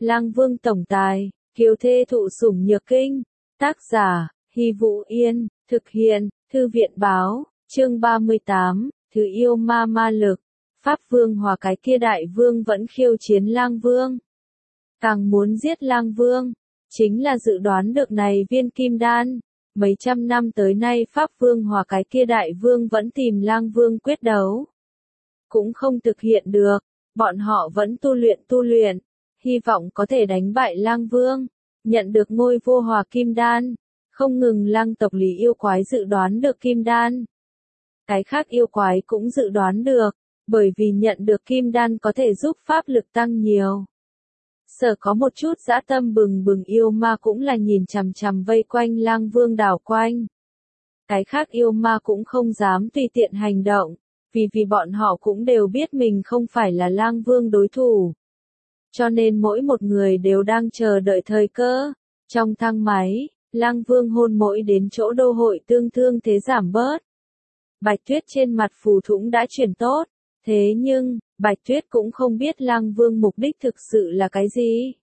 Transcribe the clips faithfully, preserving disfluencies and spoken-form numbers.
Lang Vương tổng tài, kiều thê thụ sủng nhược kinh. Tác giả, Hy Vũ Yên, thực hiện, Thư viện báo, chương ba mươi tám, Thứ yêu ma ma lực. Pháp Vương Hòa cái kia đại vương vẫn khiêu chiến Lang Vương. Càng muốn giết Lang Vương, chính là dự đoán được này viên kim đan. Mấy trăm năm tới nay Pháp Vương Hòa cái kia đại vương vẫn tìm Lang Vương quyết đấu. Cũng không thực hiện được, bọn họ vẫn tu luyện tu luyện, hy vọng có thể đánh bại Lang Vương, nhận được ngôi vô hòa kim đan. Không ngừng Lang tộc lý yêu quái dự đoán được kim đan. Cái khác yêu quái cũng dự đoán được, bởi vì nhận được kim đan có thể giúp pháp lực tăng nhiều. Sở có một chút dã tâm bừng bừng yêu ma cũng là nhìn chằm chằm vây quanh Lang Vương đảo quanh. Cái khác yêu ma cũng không dám tùy tiện hành động, vì vì bọn họ cũng đều biết mình không phải là Lang Vương đối thủ. Cho nên mỗi một người đều đang chờ đợi thời cơ. Trong thang máy, Lang Vương hôn mỗi đến chỗ đô hội tương thương thế giảm bớt. Bạch Tuyết trên mặt phù thủng đã chuyển tốt, thế nhưng, Bạch Tuyết cũng không biết Lang Vương mục đích thực sự là cái gì.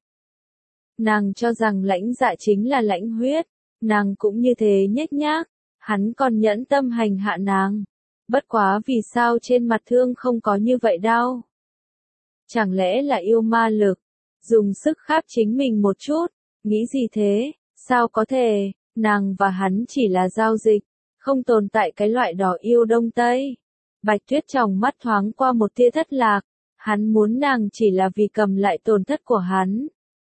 Nàng cho rằng lãnh dạ chính là lãnh huyết, nàng cũng như thế nhếch nhác, hắn còn nhẫn tâm hành hạ nàng. Bất quá vì sao trên mặt thương không có như vậy đâu. Chẳng lẽ là yêu ma lực, dùng sức kháp chính mình một chút, nghĩ gì thế, sao có thể, nàng và hắn chỉ là giao dịch, không tồn tại cái loại đó yêu đông tây. Bạch Tuyết trong mắt thoáng qua một tia thất lạc, hắn muốn nàng chỉ là vì cầm lại tổn thất của hắn.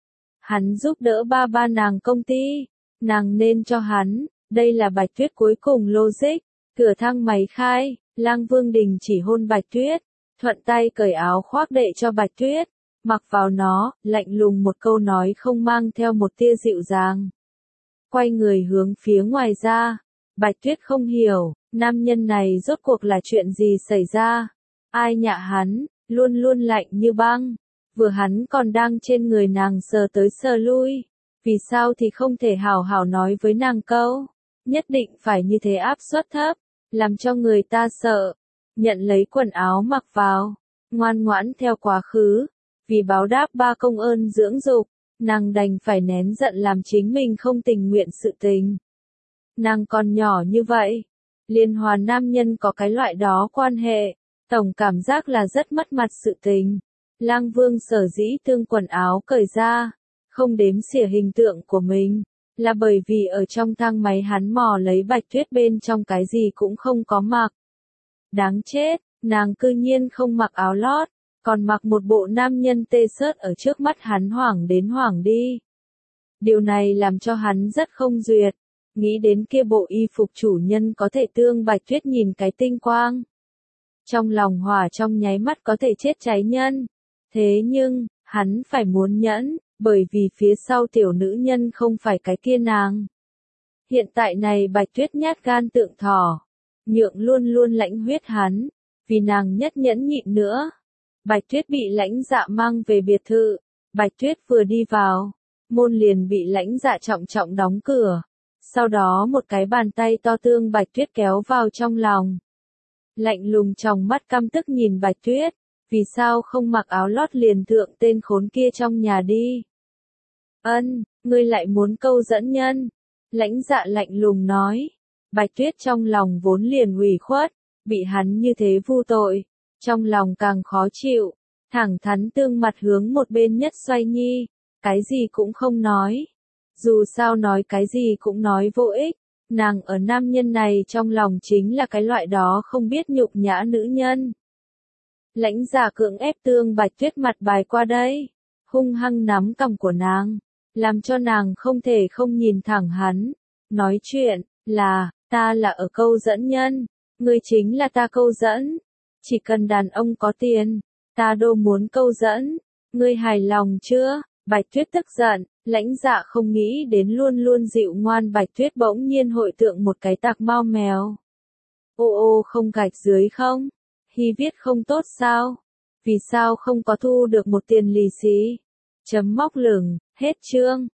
Hắn giúp đỡ ba ba nàng công ty, nàng nên cho hắn, đây là Bạch Tuyết cuối cùng logic. Cửa thang máy khai, Lang Vương đình chỉ hôn Bạch Tuyết, thuận tay cởi áo khoác đệ cho Bạch Tuyết, mặc vào nó, lạnh lùng một câu nói không mang theo một tia dịu dàng. Quay người hướng phía ngoài ra, Bạch Tuyết không hiểu, nam nhân này rốt cuộc là chuyện gì xảy ra, ai nhạ hắn, luôn luôn lạnh như băng, vừa hắn còn đang trên người nàng sờ tới sờ lui, vì sao thì không thể hào hào nói với nàng câu, nhất định phải như thế áp suất thấp, làm cho người ta sợ, nhận lấy quần áo mặc vào, ngoan ngoãn theo quá khứ, vì báo đáp ba công ơn dưỡng dục, nàng đành phải nén giận làm chính mình không tình nguyện sự tình. Nàng còn nhỏ như vậy, liên hòa nam nhân có cái loại đó quan hệ, tổng cảm giác là rất mất mặt sự tình. Lang Vương sở dĩ tương quần áo cởi ra, không đếm xỉa hình tượng của mình, là bởi vì ở trong thang máy hắn mò lấy Bạch Tuyết bên trong cái gì cũng không có mặc. Đáng chết, nàng cư nhiên không mặc áo lót, còn mặc một bộ nam nhân tê sớt ở trước mắt hắn hoảng đến hoảng đi. Điều này làm cho hắn rất không duyệt, nghĩ đến kia bộ y phục chủ nhân có thể tương Bạch Tuyết nhìn cái tinh quang. Trong lòng hỏa trong nháy mắt có thể chết cháy nhân. Thế nhưng, hắn phải muốn nhẫn, bởi vì phía sau tiểu nữ nhân không phải cái kia nàng. Hiện tại này Bạch Tuyết nhát gan tượng thỏ, nhượng luôn luôn lãnh huyết hắn, vì nàng nhất nhẫn nhịn nữa. Bạch Tuyết bị lãnh dạ mang về biệt thự, Bạch Tuyết vừa đi vào, môn liền bị lãnh dạ trọng trọng đóng cửa, sau đó một cái bàn tay to tương Bạch Tuyết kéo vào trong lòng. Lạnh lùng trong mắt căm tức nhìn Bạch Tuyết, vì sao không mặc áo lót liền thượng tên khốn kia trong nhà đi. Ân, ngươi lại muốn câu dẫn nhân. Lãnh dạ lạnh lùng nói. Bạch Tuyết trong lòng vốn liền ủy khuất, bị hắn như thế vu tội, trong lòng càng khó chịu, thẳng thắn tương mặt hướng một bên nhất xoay nhi, cái gì cũng không nói. Dù sao nói cái gì cũng nói vô ích, nàng ở nam nhân này trong lòng chính là cái loại đó không biết nhục nhã nữ nhân. Lãnh giả cưỡng ép tương Bạch Tuyết mặt bài qua đây, hung hăng nắm cằm của nàng, làm cho nàng không thể không nhìn thẳng hắn, nói chuyện, là, ta là ở câu dẫn nhân, ngươi chính là ta câu dẫn, chỉ cần đàn ông có tiền, ta đô muốn câu dẫn, ngươi hài lòng chưa? Bạch Tuyết tức giận, lãnh dạ không nghĩ đến luôn luôn dịu ngoan Bạch Tuyết bỗng nhiên hội tượng một cái tạc mau mèo. Ô ô không gạch dưới không? Hy viết không tốt sao? Vì sao không có thu được một tiền lì xì? Chấm móc lửng, hết chương.